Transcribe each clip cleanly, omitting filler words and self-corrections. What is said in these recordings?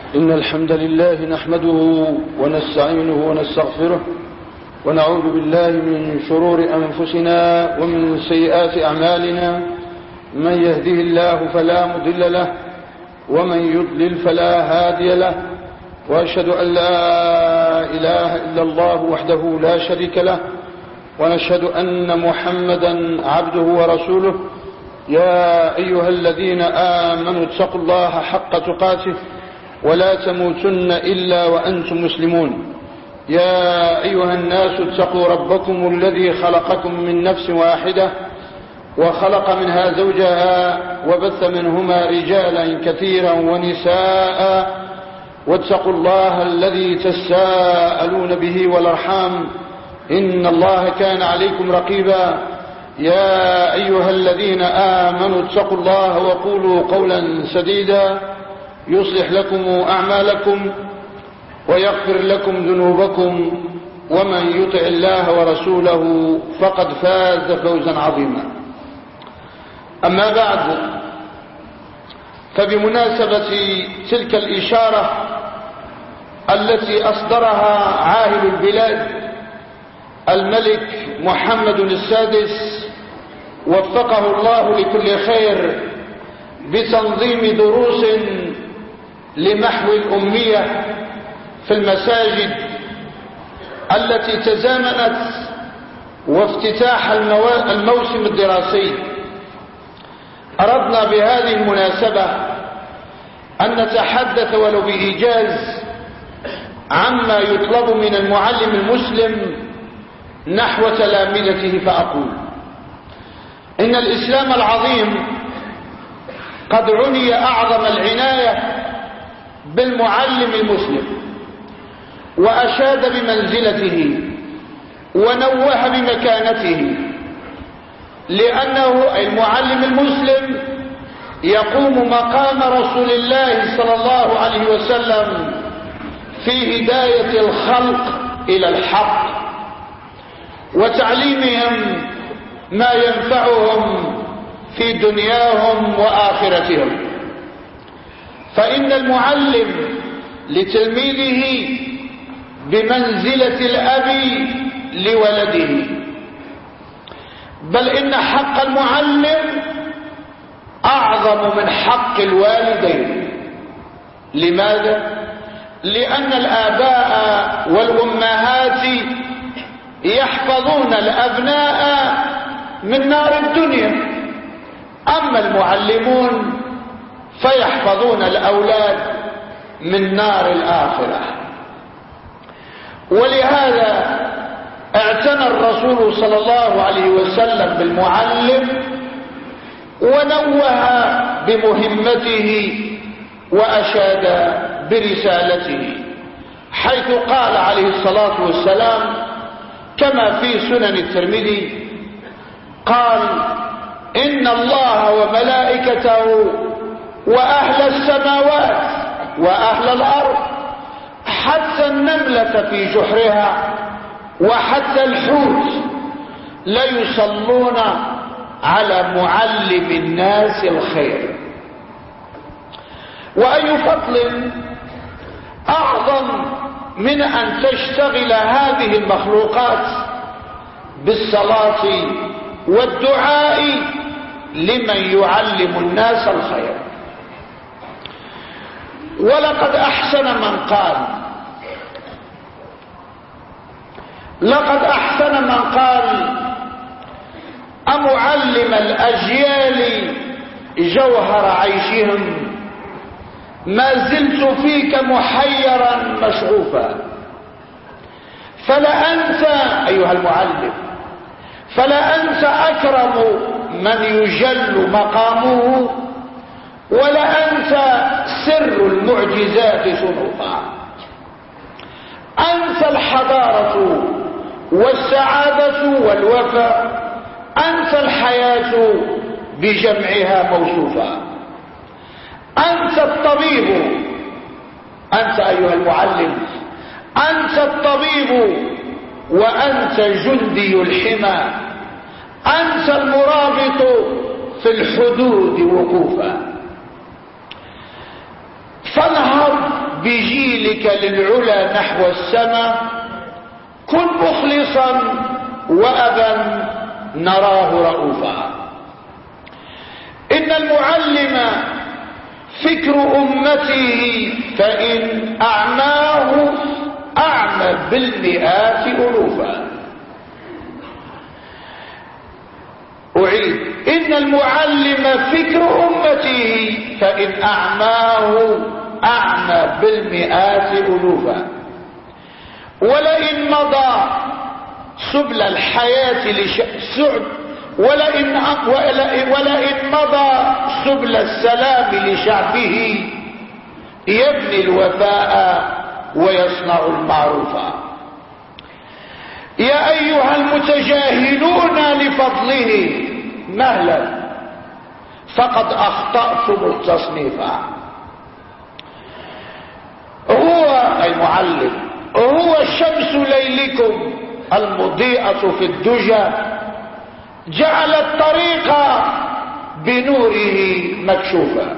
إن الحمد لله نحمده ونستعينه ونستغفره ونعوذ بالله من شرور أنفسنا ومن سيئات أعمالنا. من يهده الله فلا مضل له ومن يضلل فلا هادي له، وأشهد أن لا إله إلا الله وحده لا شريك له، ونشهد أن محمدا عبده ورسوله. يا أيها الذين آمنوا اتقوا الله حق تقاته ولا تموتن إلا وأنتم مسلمون. يا أيها الناس اتقوا ربكم الذي خلقكم من نفس واحدة وخلق منها زوجها وبث منهما رجالا كثيرا ونساء، واتقوا الله الذي تساءلون به والأرحام إن الله كان عليكم رقيبا. يا أيها الذين آمنوا اتقوا الله وقولوا قولا سديدا يصلح لكم أعمالكم ويغفر لكم ذنوبكم، ومن يطع الله ورسوله فقد فاز فوزا عظيما. أما بعد، فبمناسبة تلك الإشارة التي أصدرها عاهل البلاد الملك محمد السادس وفقه الله لكل خير بتنظيم دروس لمحو الأمية في المساجد التي تزامنت وافتتاح الموسم الدراسي، أردنا بهذه المناسبة أن نتحدث ولو بإيجاز عما يطلب من المعلم المسلم نحو تلامذته. فأقول إن الإسلام العظيم قد عني أعظم العناية بالمعلم المسلم، وأشاد بمنزلته ونوه بمكانته، لأنه المعلم المسلم يقوم مقام رسول الله صلى الله عليه وسلم في هداية الخلق إلى الحق وتعليمهم ما ينفعهم في دنياهم وآخرتهم. فإن المعلم لتلميذه بمنزلة الأب لولده، بل إن حق المعلم أعظم من حق الوالدين. لماذا؟ لأن الآباء والأمهات يحفظون الأبناء من نار الدنيا، أما المعلمون فيحفظون الأولاد من نار الآخرة. ولهذا اعتنى الرسول صلى الله عليه وسلم بالمعلم ونوه بمهمته وأشاد برسالته، حيث قال عليه الصلاة والسلام كما في سنن الترمذي قال: إن الله وملائكته وأهل السماوات وأهل الأرض حتى النملة في جحرها وحتى الحوت ليصلون على معلم الناس الخير. وأي فضل أعظم من أن تشتغل هذه المخلوقات بالصلاة والدعاء لمن يعلم الناس الخير. ولقد أحسن من قال أمعلم الأجيال جوهر عيشهم ما زلت فيك محيرا مشغوفا. فلا أنت أيها المعلم، فلا أنت أكرم من يجل مقامه، ولا أنت سر المعجزات صنوفا. أنت الحضارة والسعادة والوفاء، أنت الحياة بجمعها موصوفا. أنت الطبيب، أنت أيها المعلم، أنت الطبيب وأنت جندي الحمى، أنت المرابط في الحدود وقوفا. فانهض سبيلك للعلا نحو السماء كن مخلصا وأبا نراه رؤوفا. إن المعلم فكر أمته فإن أعماه أعمى بالمئات ألوفا. أعيد: إن المعلم فكر أمته فإن أعماه أعمى بالمئات ألوفا. ولئن مضى سبل الحياة ولئن مضى سبل السلام لشعبه يبني الوفاء ويصنع المعروف. يا أيها المتجاهلون لفضله مهلا فقد أخطأتم التصنيف. هو المعلم هو شمس ليلكم المضيئة في الدجى جعل الطريق بنوره مكشوفا.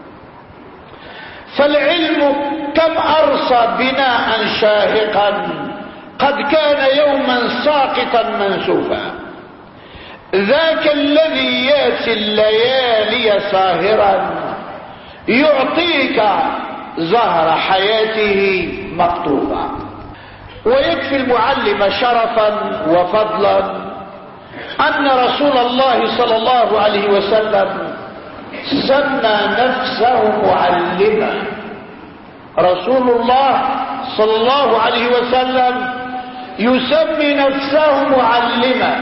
فالعلم كم أرصى بناء شاهقا قد كان يوما ساقطا منسوفا. ذاك الذي ياتي الليالي ساهرا يعطيك زهر حياته مقطوفا. ويكفي المعلم شرفا وفضلا أن رسول الله صلى الله عليه وسلم سمى نفسه معلما. رسول الله صلى الله عليه وسلم يسمي نفسه معلما.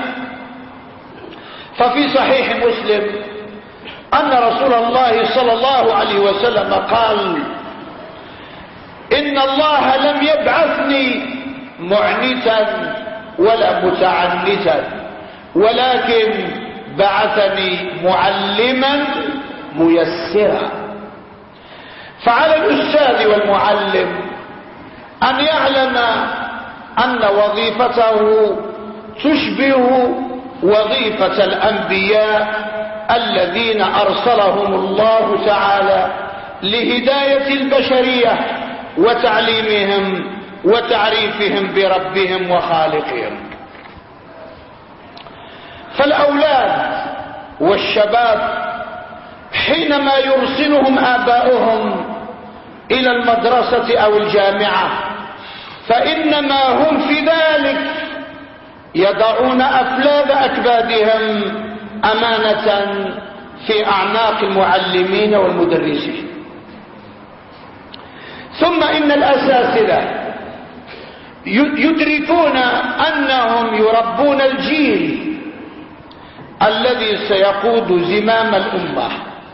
ففي صحيح مسلم أن رسول الله صلى الله عليه وسلم قال: إن الله لم يبعثني معنتا ولا متعنتا ولكن بعثني معلما ميسرا. فعلى الأستاذ والمعلم أن يعلم أن وظيفته تشبه وظيفة الأنبياء الذين أرسلهم الله تعالى لهداية البشرية وتعليمهم وتعريفهم بربهم وخالقهم. فالأولاد والشباب حينما يرسلهم آباؤهم إلى المدرسة أو الجامعة فإنما هم في ذلك يضعون أفلاذ أكبادهم أمانة في أعناق المعلمين والمدرسين. ثم إن الأساتذة يدركون أنهم يربون الجيل الذي سيقود زمام الأمة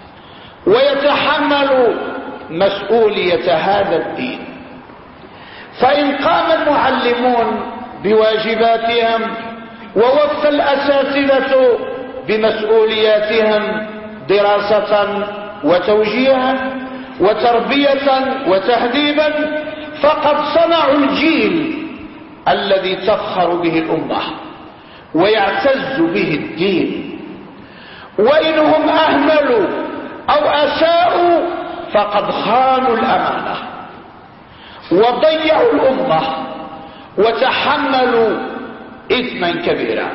ويتحمل مسؤولية هذا الدين. فإن قام المعلمون بواجباتهم ووفى الأساتذة بمسؤولياتهم دراسة وتوجيها وتربية وتهذيبا فقد صنعوا الجيل الذي تفخر به الأمة ويعتز به الدين. وإنهم أهملوا أو أساءوا فقد خانوا الأمانة وضيعوا الأمة وتحملوا إثما كبيرا.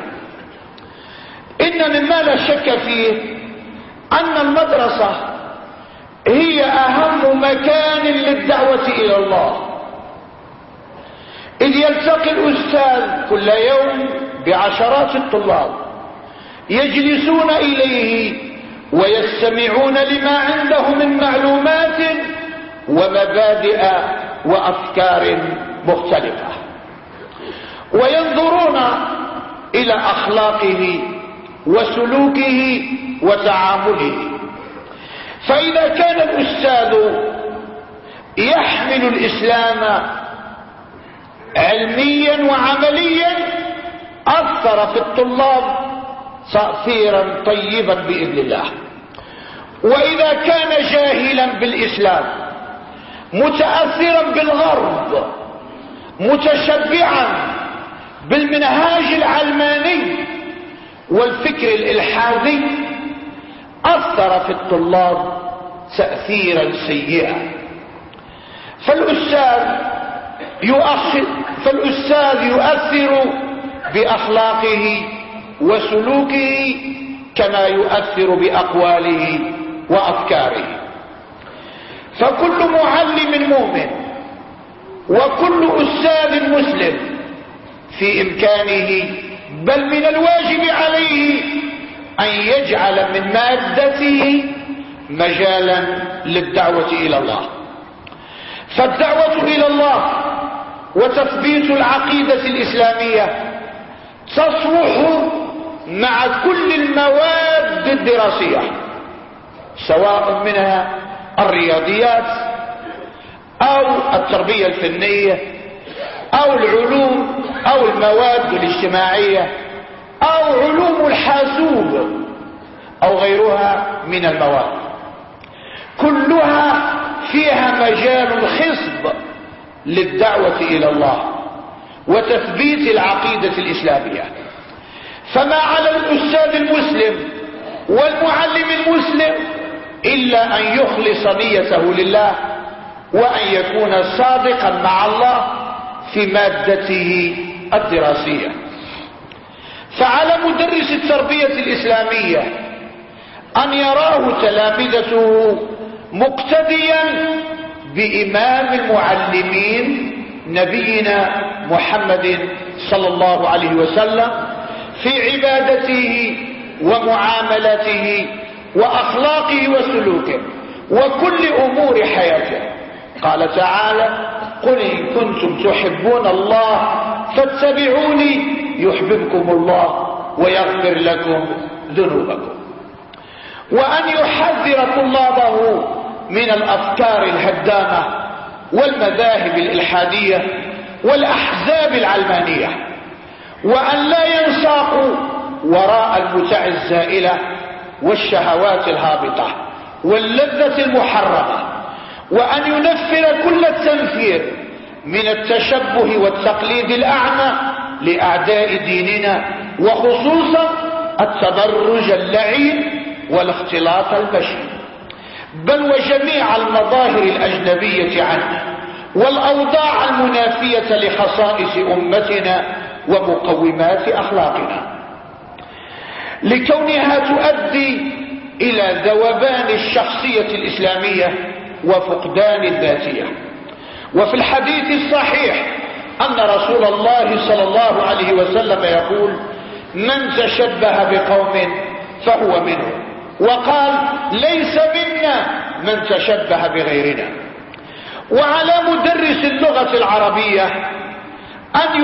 إن مما لا شك فيه أن المدرسة هي أهم مكان للدعوة إلى الله، إذ يلتقي الأستاذ كل يوم بعشرات الطلاب يجلسون إليه ويستمعون لما عنده من معلومات ومبادئ وأفكار مختلفة وينظرون إلى أخلاقه وسلوكه وتعامله. فإذا كان الأستاذ يحمل الإسلام علميا وعمليا أثر في الطلاب تأثيرا طيبا بإذن الله. وإذا كان جاهلا بالإسلام متأثرا بالغرب متشبعا بالمنهاج العلماني والفكر الإلحادي أثر في الطلاب تأثيرا سيئا. فالأستاذ يؤثر بأخلاقه وسلوكه كما يؤثر بأقواله وأفكاره. فكل معلم مؤمن وكل أستاذ مسلم في إمكانه بل من الواجب عليه أن يجعل من مادته مجالا للدعوة إلى الله. فالدعوة إلى الله وتثبيت العقيدة الإسلامية تصلح مع كل المواد الدراسية، سواء منها الرياضيات أو التربية الفنية أو العلوم أو المواد الاجتماعية أو علوم الحاسوب أو غيرها من المواد، كلها فيها مجال خصب للدعوة إلى الله وتثبيت العقيدة الإسلامية. فما على الأستاذ المسلم والمعلم المسلم إلا أن يخلص نيته لله وأن يكون صادقا مع الله في مادته الدراسية. فعلى مدرس التربية الإسلامية أن يراه تلامذته مقتديا بإمام المعلمين نبينا محمد صلى الله عليه وسلم في عبادته ومعاملته وأخلاقه وسلوكه وكل أمور حياته. قال تعالى: قل إن كنتم تحبون الله فاتبعوني يحببكم الله ويغفر لكم ذنوبكم. وأن يحذر طلابه من الأفكار الهدامة والمذاهب الإلحادية والأحزاب العلمانية، وأن لا ينساقوا وراء المتع الزائلة والشهوات الهابطة واللذة المحرمة، وأن ينفر كل التنفير من التشبه والتقليد الأعمى لأعداء ديننا، وخصوصا التبرج اللعين والاختلاط البشري، بل وجميع المظاهر الأجنبية عنه والأوضاع المنافية لخصائص أمتنا ومقومات أخلاقنا، لكونها تؤدي إلى ذوبان الشخصية الإسلامية وفقدان الذاتية. وفي الحديث الصحيح أن رسول الله صلى الله عليه وسلم يقول: من تشبه بقوم فهو منهم، وقال: ليس منا من تشبه بغيرنا. وعلى مدرس اللغة العربية أن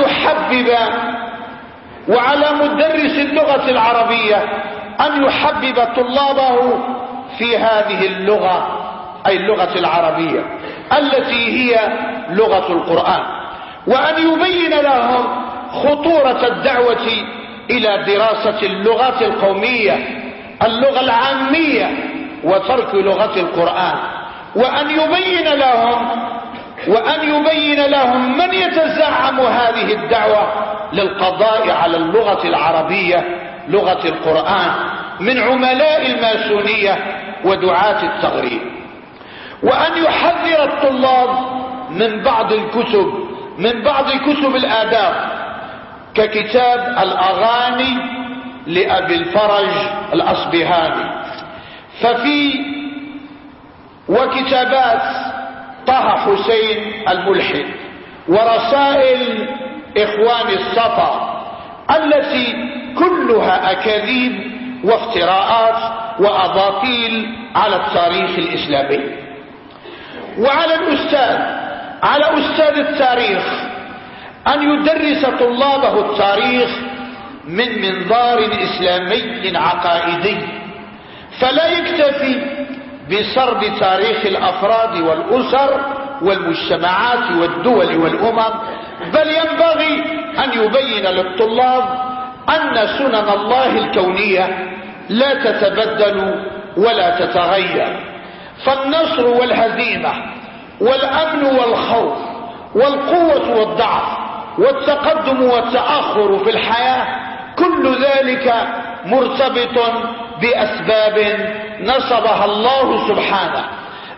يحبب طلابه في هذه اللغة، أي اللغة العربية التي هي لغة القرآن، وأن يبين لهم خطورة الدعوة إلى دراسة اللغات القومية، اللغة العامية، وترك لغة القرآن، وأن يبين لهم من يتزعم هذه الدعوة للقضاء على اللغة العربية لغة القرآن من عملاء الماسونية ودعاة التغريب. وأن يحذر الطلاب من بعض كتب الآداب ككتاب الأغاني لأبي الفرج الأصبهاني، وكتابات طه حسين الملحد، ورسائل إخوان الصفا التي كلها أكاذيب وافتراءات وأباطيل على التاريخ الإسلامي. وعلى أستاذ التاريخ أن يدرس طلابه التاريخ من منظار إسلامي عقائدي، فلا يكتفي بسرد تاريخ الأفراد والأسر والمجتمعات والدول والأمم، بل ينبغي أن يبين للطلاب أن سنن الله الكونية لا تتبدل ولا تتغير، فالنصر والهزيمة والأمن والخوف والقوة والضعف والتقدم والتأخر في الحياة كل ذلك مرتبط بأسباب نصبها الله سبحانه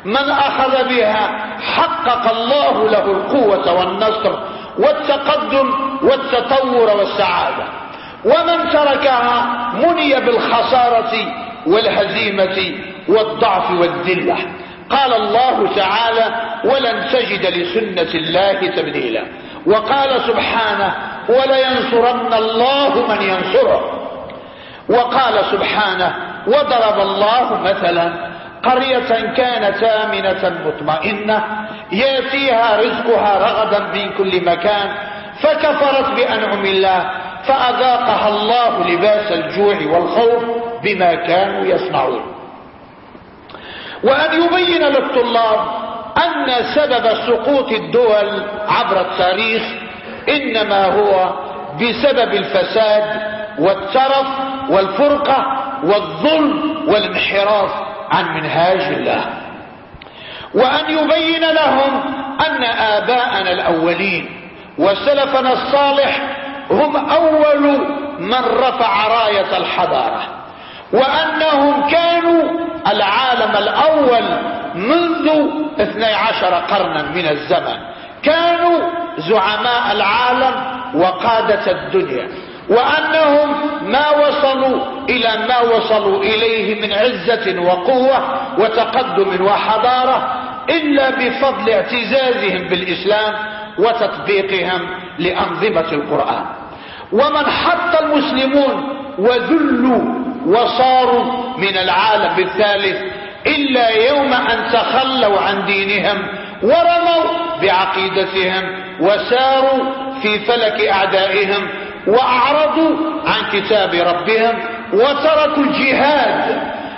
من أخذ بها حقق الله له القوة والنصر والتقدم والتطور والسعادة، ومن تركها مني بالخسارة والهزيمة والضعف والذلة. قال الله تعالى: ولن تجد لسنة الله تبديلا. وقال سبحانه: ولينصرن الله من ينصره. وقال سبحانه: وضرب الله مثلا قرية كانت آمنة مطمئنة يأتيها رزقها رغدا من كل مكان فكفرت بأنعم الله فأذاقها الله لباس الجوع والخوف بما كانوا يصنعون. وأن يبين للطلاب أن سبب سقوط الدول عبر التاريخ إنما هو بسبب الفساد والترف والفرقة والظلم والانحراف عن منهاج الله. وأن يبين لهم أن آباءنا الأولين وسلفنا الصالح هم أول من رفع راية الحضارة، وأنهم كانوا العالم الأول منذ 12 قرنا من الزمن، كانوا زعماء العالم وقادة الدنيا، وأنهم ما وصلوا إلى ما وصلوا إليه من عزة وقوة وتقدم وحضارة إلا بفضل اعتزازهم بالإسلام وتطبيقهم لأنظمة القرآن. ومن حط المسلمون وذلوا وصاروا من العالم الثالث إلا يوم أن تخلوا عن دينهم ورموا بعقيدتهم وساروا في فلك أعدائهم وأعرضوا عن كتاب ربهم وتركوا الجهاد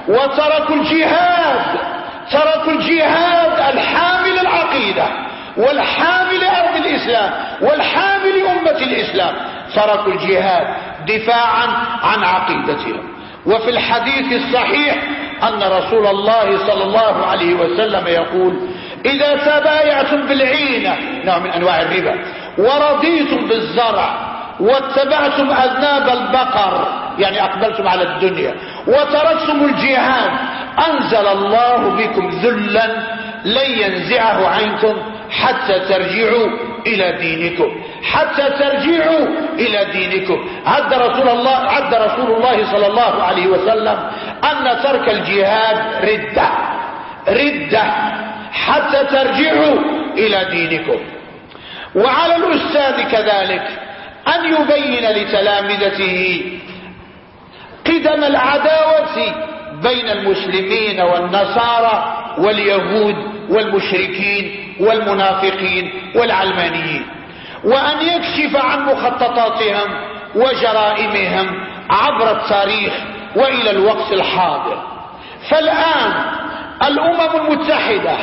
تركوا الجهاد الحامل العقيدة والحامل أرض الإسلام والحامل أمة الإسلام، تركوا الجهاد دفاعا عن عقيدتهم. وفي الحديث الصحيح أن رسول الله صلى الله عليه وسلم يقول: إذا تبايعتم بالعينة، نوع من أنواع الربا، ورضيتم بالزرع واتبعتم أذناب البقر، يعني أقبلتم على الدنيا، وتركتم الجهاد، أنزل الله بكم ذلا لن ينزعه عنكم حتى ترجعوا إلى دينكم. عد رسول الله صلى الله عليه وسلم أن ترك الجهاد ردة حتى ترجعوا إلى دينكم. وعلى الأستاذ كذلك أن يبين لتلامذته قدم العداوة بين المسلمين والنصارى واليهود والمشركين والمنافقين والعلمانيين، وأن يكشف عن مخططاتهم وجرائمهم عبر التاريخ وإلى الوقت الحاضر. فالآن الأمم المتحدة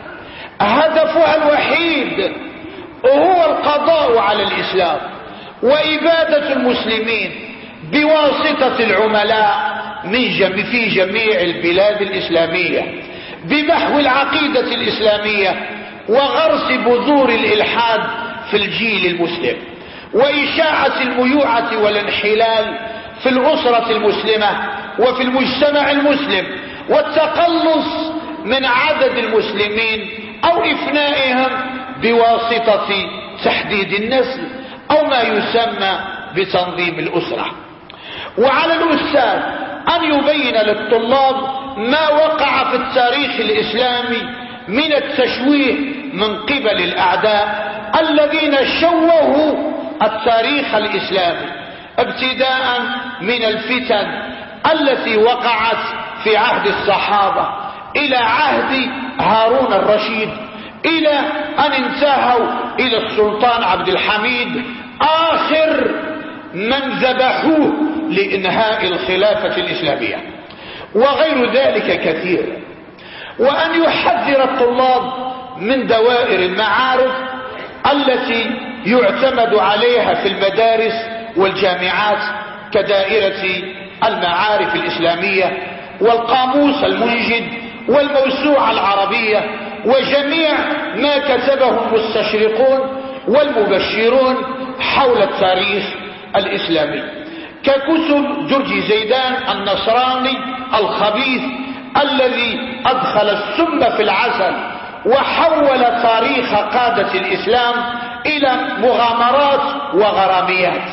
هدفها الوحيد هو القضاء على الإسلام وإبادة المسلمين بواسطة العملاء في جميع البلاد الإسلامية، بمحو العقيدة الإسلامية وغرس بذور الإلحاد في الجيل المسلم، وإشاعة الميوعة والانحلال في الأسرة المسلمة وفي المجتمع المسلم، والتقلص من عدد المسلمين أو إفنائهم بواسطة تحديد النسل أو ما يسمى بتنظيم الأسرة. وعلى الأستاذ أن يبين للطلاب ما وقع في التاريخ الإسلامي من التشويه من قبل الأعداء الذين شوهوا التاريخ الإسلامي، ابتداء من الفتن التي وقعت في عهد الصحابة إلى عهد هارون الرشيد، إلى أن انتهوا إلى السلطان عبد الحميد آخر من ذبحوه لإنهاء الخلافة الإسلامية، وغير ذلك كثير. وأن يحذر الطلاب من دوائر المعارف التي يعتمد عليها في المدارس والجامعات كدائرة المعارف الإسلامية والقاموس المنجد والموسوعة العربية وجميع ما كتبه المستشرقون والمبشرون حول التاريخ الإسلامي، ككتب جورج زيدان النصراني الخبيث الذي أدخل السم في العسل وحول تاريخ قادة الإسلام إلى مغامرات وغراميات.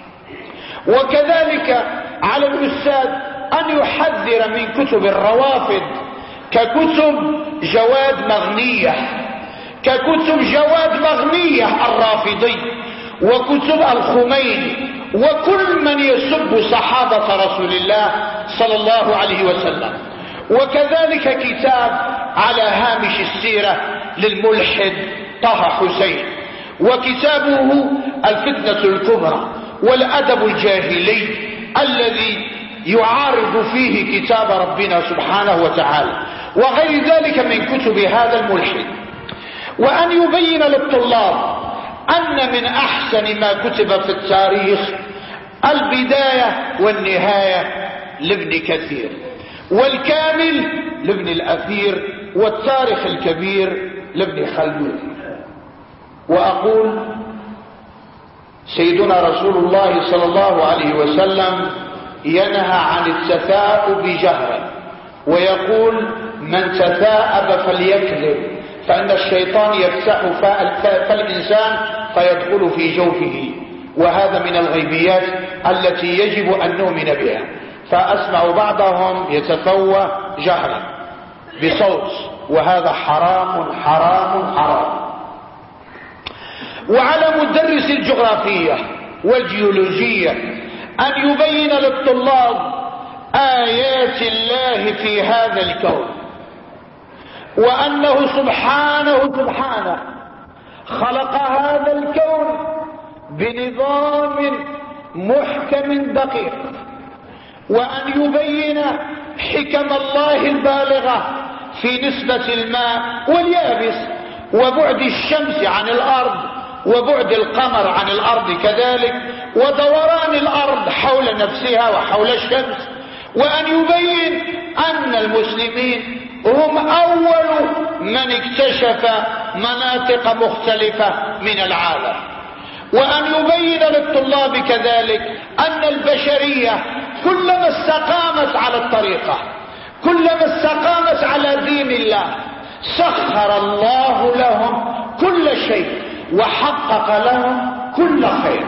وكذلك على الأستاذ أن يحذر من كتب الروافض ككتب جواد مغنية الرافضي، وكتب الخميني، وكل من يسب صحابة رسول الله صلى الله عليه وسلم. وكذلك كتاب على هامش السيرة للملحد طه حسين، وكتابه الفتنة الكبرى والأدب الجاهلي الذي يعارض فيه كتاب ربنا سبحانه وتعالى، وغير ذلك من كتب هذا الملحد. وأن يبين للطلاب أن من أحسن ما كتب في التاريخ البداية والنهاية لابن كثير، والكامل لابن الأثير، والتاريخ الكبير لابن خلدون. وأقول سيدنا رسول الله صلى الله عليه وسلم ينهى عن التثاؤب جهرا، ويقول من تثاءب فليكذب، فإن الشيطان يفتح فالإنسان فيدخل في جوفه، وهذا من الغيبيات التي يجب أن نؤمن بها. فأسمع بعضهم يتفوه جهرا بصوت، وهذا حرام حرام حرام. وعلى مدرس الجغرافية والجيولوجية أن يبين للطلاب آيات الله في هذا الكون، وأنه سبحانه خلق هذا الكون بنظام محكم دقيق، وأن يبين حكم الله البالغة في نسبة الماء واليابس، وبعد الشمس عن الأرض، وبعد القمر عن الأرض كذلك، ودوران الأرض حول نفسها وحول الشمس. وأن يبين أن المسلمين هم أول من اكتشف مناطق مختلفة من العالم. وأن يبين للطلاب كذلك أن البشرية كلما استقامت على الطريقة، كلما استقامت على دين الله، سخر الله لهم كل شيء وحقق لهم كل خير.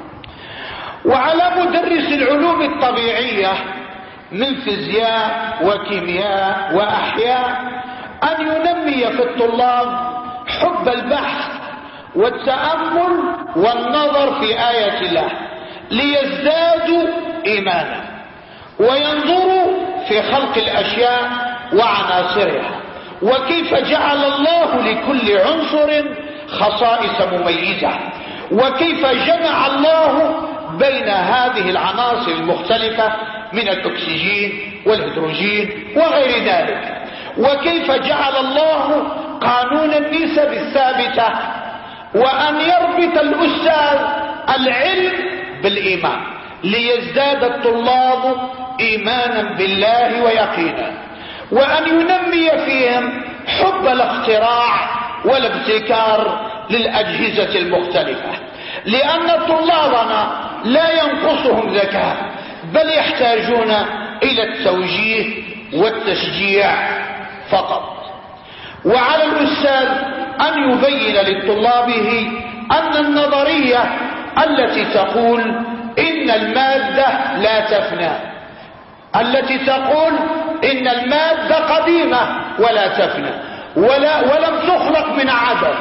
وعلى مدرس العلوم الطبيعية من فيزياء وكيمياء وأحياء أن ينمي في الطلاب حب البحث والتأمل والنظر في آيات الله ليزدادوا إيمانا، وينظروا في خلق الأشياء وعناصرها، وكيف جعل الله لكل عنصر خصائص مميزة، وكيف جمع الله بين هذه العناصر المختلفة من الأكسجين والهيدروجين وغير ذلك، وكيف جعل الله قانون النسب الثابتة. وأن يربط الأستاذ العلم بالإيمان ليزداد الطلاب إيمانا بالله ويقينا، وأن ينمي فيهم حب الاختراع والابتكار للأجهزة المختلفة، لأن طلابنا لا ينقصهم ذكاء، بل يحتاجون إلى التوجيه والتشجيع فقط. وعلى الأستاذ أن يبين لطلابه أن النظرية التي تقول إن المادة لا تفنى، التي تقول إن المادة قديمة ولا تفنى ولم تخلق من عدم،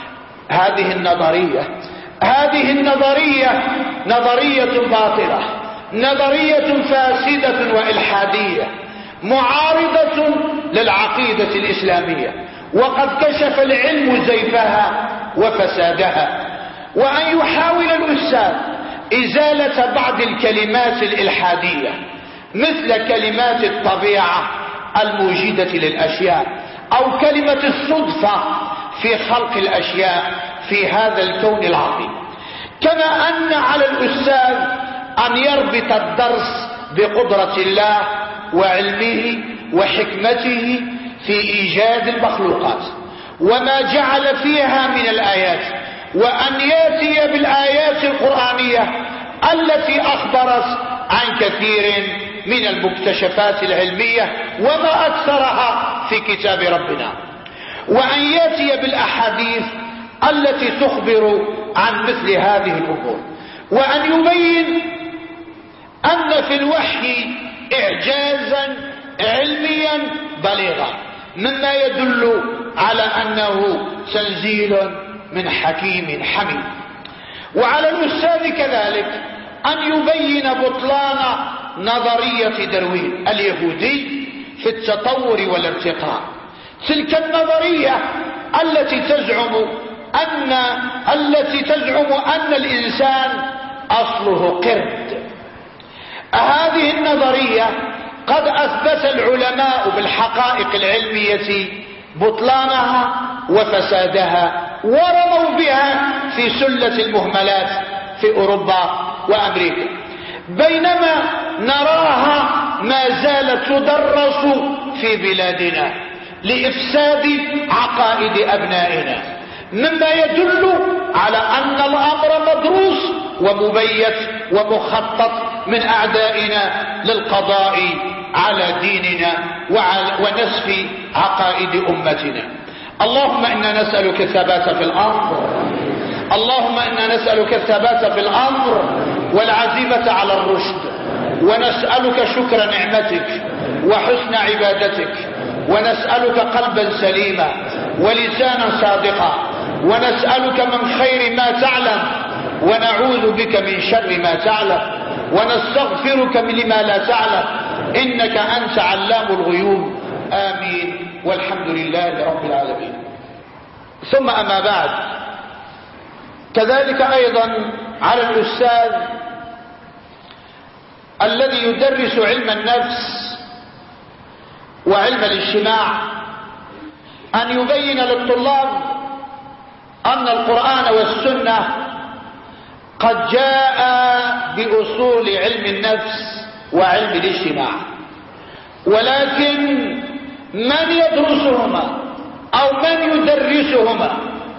هذه النظرية نظرية باطلة، نظرية فاسدة وإلحادية، معارضة للعقيدة الإسلامية، وقد كشف العلم زيفها وفسادها. وأن يحاول الأستاذ إزالة بعض الكلمات الإلحادية مثل كلمات الطبيعة الموجدة للأشياء، أو كلمة الصدفة في خلق الأشياء في هذا الكون العظيم. كما أن على الأستاذ أن يربط الدرس بقدرة الله وعلمه وحكمته في إيجاد المخلوقات وما جعل فيها من الآيات، وأن يأتي بالآيات القرآنية التي أخبرت عن كثير من المكتشفات العلمية وما أكثرها في كتاب ربنا، وأن يأتي بالأحاديث التي تخبر عن مثل هذه الأمور، وأن يبين أن في الوحي إعجازا علميا بليغا مما يدل على أنه تنزيل من حكيم حميد. وعلى الأستاذ كذلك أن يبين بطلان نظرية داروين اليهودي في التطور والارتقاء، تلك النظرية التي تزعم أن الإنسان أصله قرد. هذه النظرية قد أثبت العلماء بالحقائق العلمية بطلانها وفسادها، ورموا بها في سلة المهملات في أوروبا وأمريكا، بينما نراها ما زالت تدرس في بلادنا لإفساد عقائد أبنائنا، مما يدل على أن الأمر مدروس ومبيت ومخطط من أعدائنا للقضاء على ديننا ونسف عقائد أمتنا. اللهم إنا نسألك الثبات في الأمر، اللهم إنا نسألك الثبات في الأمر والعزيمة على الرشد، ونسألك شكر نعمتك وحسن عبادتك، ونسألك قلبا سليما ولسانا صادقا، ونسألك من خير ما تعلم ونعوذ بك من شر ما تعلم، ونستغفرك لما لا تعلم، إنك أنت علام الغيوب. آمين والحمد لله رب العالمين. ثم أما بعد، كذلك أيضا على الأستاذ الذي يدرس علم النفس وعلم الاجتماع أن يبين للطلاب أن القرآن والسنة قد جاء بأصول علم النفس وعلم الاجتماع، ولكن من يدرسهما أو من يدرسهما.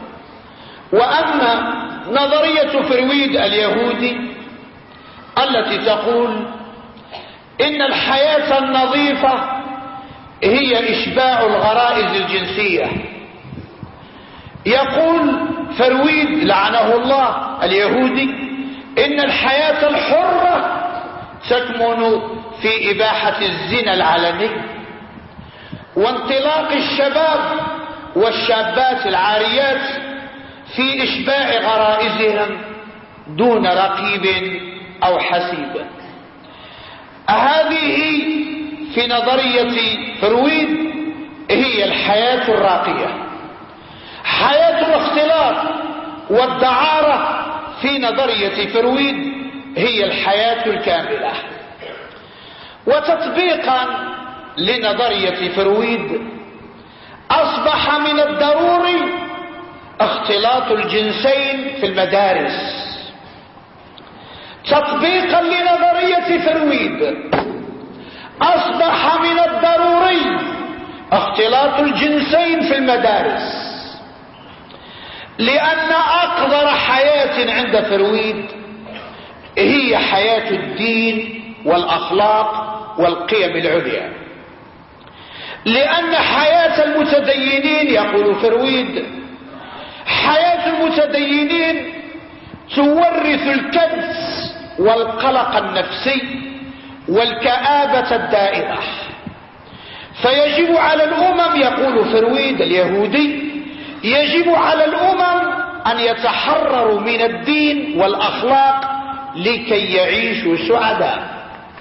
وأما نظرية فرويد اليهودي التي تقول إن الحياة النظيفة هي إشباع الغرائز الجنسية، يقول فرويد لعنه الله اليهودي إن الحياة الحرة تكمن في إباحة الزنا العلني وانطلاق الشباب والشابات العاريات في إشباع غرائزهم دون رقيب أو حسيب. هذه في نظرية فرويد هي الحياة الراقية. حياة الاختلاط والدعارة في نظرية فرويد هي الحياة الكاملة. وتطبيقا لنظرية فرويد أصبح من الضروري اختلاط الجنسين في المدارس. تطبيقا لنظرية فرويد أصبح من الضروري اختلاط الجنسين في المدارس، لأن أقدر حياة عند فرويد هي حياة الدين والأخلاق والقيم العليا، لأن حياة المتدينين يقول فرويد حياة المتدينين تورث الكبس والقلق النفسي والكآبة الدائمة، فيجب على الأمم يقول فرويد اليهودي يجب على الأمم أن يتحرروا من الدين والأخلاق لكي يعيشوا سعداء.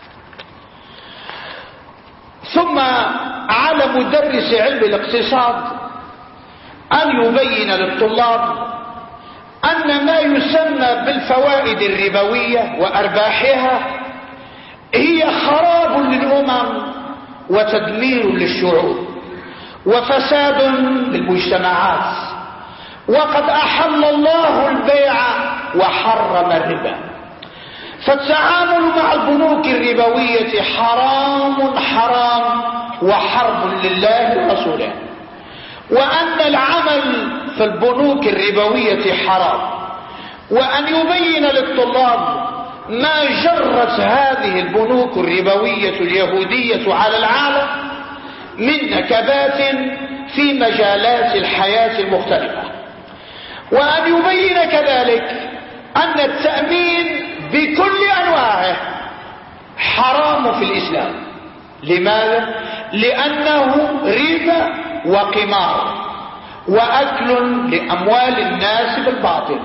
ثم على مدرس علم الاقتصاد أن يبين للطلاب أن ما يسمى بالفوائد الربوية وأرباحها هي خراب للأمم وتدمير للشعوب وفساد للمجتمعات، وقد أحل الله البيع وحرم الربا، فالتعامل مع البنوك الربوية حرام حرام وحرب لله ورسوله، وأن العمل في البنوك الربوية حرام، وأن يبين للطلاب ما جرت هذه البنوك الربوية اليهودية على العالم من نكبات في مجالات الحياة المختلفة، وأن يبين كذلك أن التأمين بكل أنواعه حرام في الإسلام. لماذا؟ لأنه ربا وقمار وأكل لأموال الناس بالباطل.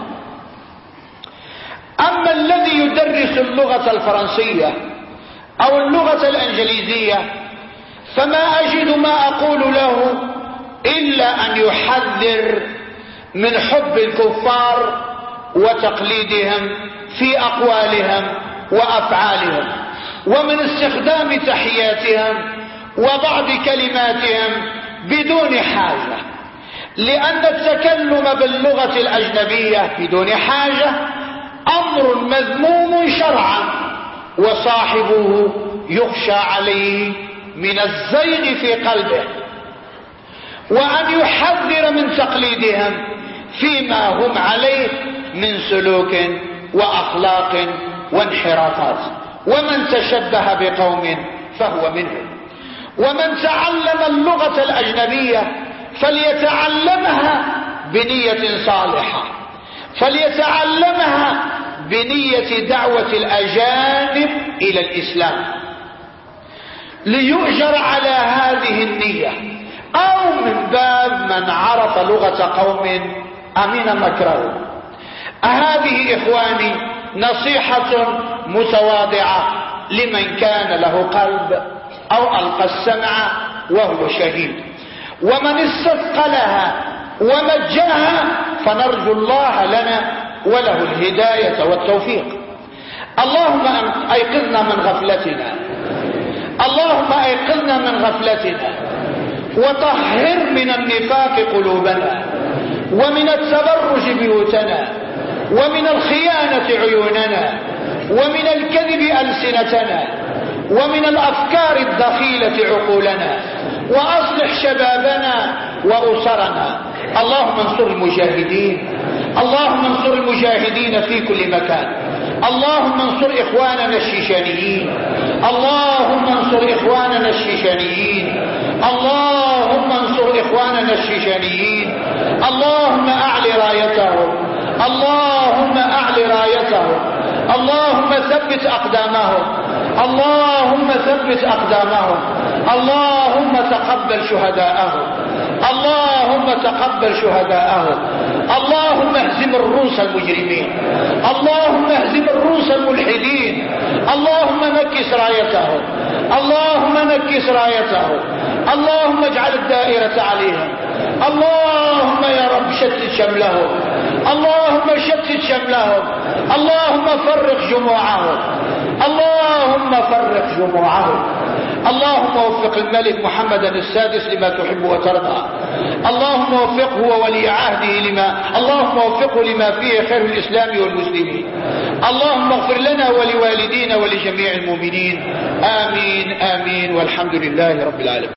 أما الذي يدرس اللغة الفرنسية أو اللغة الإنجليزية فما أجد ما أقول له إلا أن يحذر من حب الكفار وتقليدهم في أقوالهم وأفعالهم، ومن استخدام تحياتهم وبعض كلماتهم بدون حاجة، لأن التكلم باللغة الأجنبية بدون حاجة أمر مذموم شرعا، وصاحبه يخشى عليه من الزيغ في قلبه، وأن يحذر من تقليدهم فيما هم عليه من سلوك وأخلاق وانحرافات. ومن تشبه بقوم فهو منهم. ومن تعلم اللغة الأجنبية فليتعلمها بنية صالحة، فليتعلمها بنية دعوة الأجانب إلى الإسلام ليؤجر على هذه النية، أو من باب من عرف لغة قوم أمن مكره. هذه إخواني نصيحة متواضعة لمن كان له قلب أو ألقى السمع وهو شهيد، ومن استثقلها ومجاها فنرجو الله لنا وله الهداية والتوفيق. اللهم أيقظنا من غفلتنا، اللهم أيقظنا من غفلتنا، وطهر من النفاق قلوبنا، ومن التبرج بيوتنا، ومن الخيانة عيوننا، ومن الكذب ألسنتنا، ومن الأفكار الدخيلة عقولنا، وأصلح شبابنا وأسرنا. اللهم انصر المجاهدين، اللهم انصر المجاهدين في كل مكان. اللهم انصر إخواننا الشيشانيين، اللهم انصر إخواننا الشيشانيين، اللهم انصر إخواننا الشيشانيين. اللهم أعل رايتهم، اللهم أعل رايتهم، اللهم ثبت أقدامهم، اللهم ثبت أقدامهم، اللهم تقبل شهداءهم، اللهم تقبل شهداءهم. اللهم اهزم الروس المجرمين، اللهم اهزم الروس الملحدين، اللهم نكس رايتهم، اللهم نكس رايتهم، اللهم اجعل الدائرة عليهم، اللهم يا رب شتت شملهم، اللهم شتت شملهم، اللهم فرق جموعهم، اللهم فرق جموعهم. اللهم وفق الملك محمدا السادس لما تحب وترضى، اللهم وفقه وولي عهده اللهم وفقه لما فيه خير الإسلام والمسلمين. اللهم اغفر لنا ولوالدينا ولجميع المؤمنين. آمين آمين، والحمد لله رب العالمين.